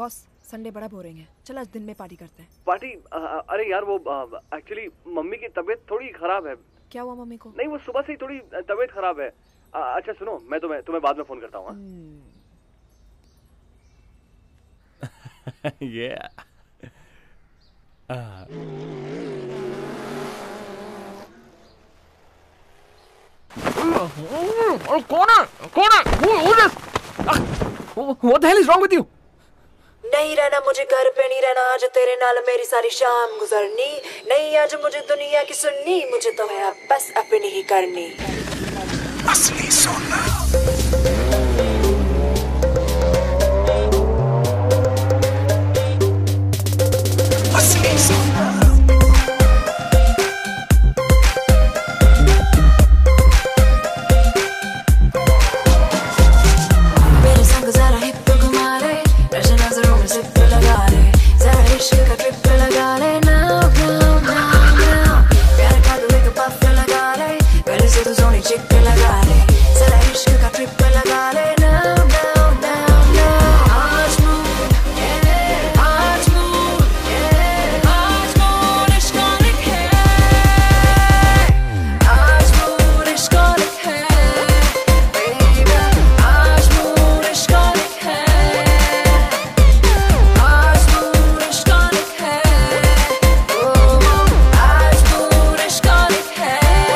Boss Sunday बड़ा boring है, चल आज दिन में पार्टी करते हैं। पार्टी? अरे यार वो एक्चुअली मम्मी की तबीयत थोड़ी खराब है। क्या हुआ मम्मी को? नहीं वो सुबह से ही थोड़ी तबीयत खराब है। अच्छा सुनो, मैं तुम्हें बाद में फोन करता हूँ। कौन है? What the hell is wrong with you? नहीं रहना मुझे घर पे, नहीं रहना आज तेरे नाल मेरी सारी शाम गुजरनी। नहीं आज मुझे दुनिया की सुननी, मुझे तो है अब बस अपनी ही करनी। असली सोना असली सोना मेरे संग जरा हिप घुमा ले, नजर नजरों में जिप लगा ले, जरा इश्क का ट्रिप लगा ले। Now, now, now, now, प्यार का तू एक पफ लगा ले, पहले से तू सोनी चिक लगा ले, जरा इश्क का ट्रिप लगा ले। Now, now, now, now, आज मूड, आज मूड, आज मूड इश्क़ है, आज मूड इश्क़ है, baby, आज मूड इश्क़ है, आज मूड इश्क़ है, oh, आज मूड इश्क़ है।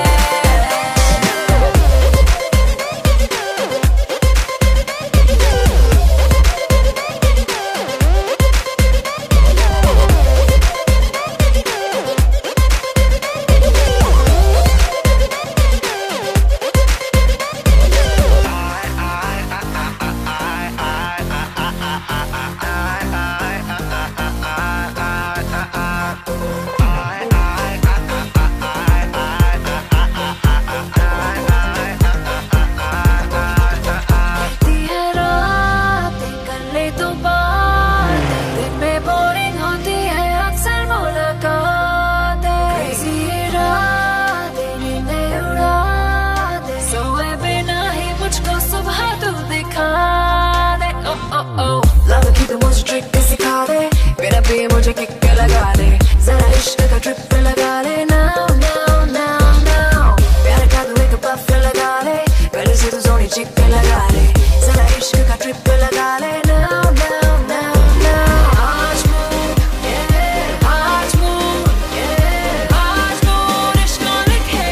कहती है रातें कर ले तू बातें, दिन में बोरिंग होती है अक्सर मुलाकातें। Crazy इरादे नींदें उड़ा दे, सोए बिना ही मुझको सुबह तू दिखा दे। Oh oh oh, लव की तू मुझे ट्रिक सिखा दे, बिना पिए मुझे किक लगा दे, जरा इश्क का ट्रिप लगा ले। Now now now now, प्यार का तू एक पफ लगा ले, पहले से तू सोनी चिक लगा ले, जरा इश्क का ट्रिप लगा ले। Now now now now, आज मूड, आज मूड, आज मूड इश्क़ है,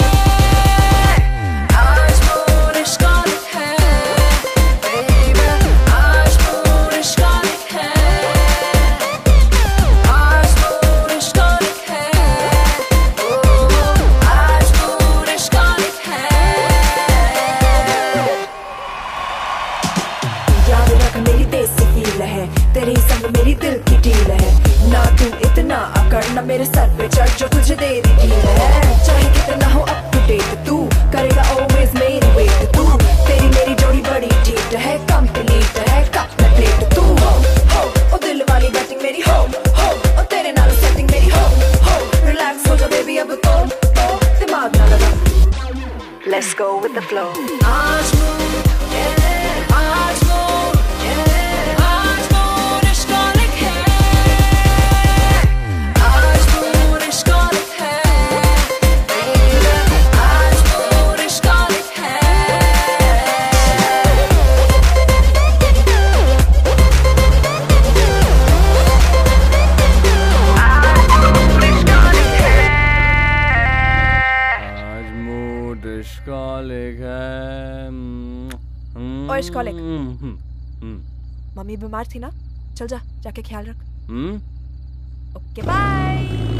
आज मूड इश्क़ है, baby, आज मूड इश्क़ है, आज मूड इश्क़ है, oh, आज मूड इश्क़ है। याद रख मेरी देसी फील है, तेरे ही संग मेरी दिल की डील है, ना तू इतना अकड़ ना मेरे सर पे चढ़ जो तुझे दे दी ढील है। चाहे कितना हो अप टू डेट तू करेगा ऑलवेज मेरी वेट, तू तेरी मेरी जोड़ी बड़ी ठीक है, कंप्लीट है कप में प्लेट। तू हो ओ दिल वाली बैटिंग मेरी हो ओ तेरे नाल सेटिंग मेरी हो रिलैक्स हो जा बेबी अब तो दिमाग ना लगा, let's go with the flow। आज मूड, आज मूड, आज मूड इश्क़ है, आज मूड इश्क़ है, baby, आज मूड इश्क़ है। आज मूड इश्क़ है। और इश्क़ मम्मी बीमार थी ना, चल जा जाके ख्याल रख। Okay bye.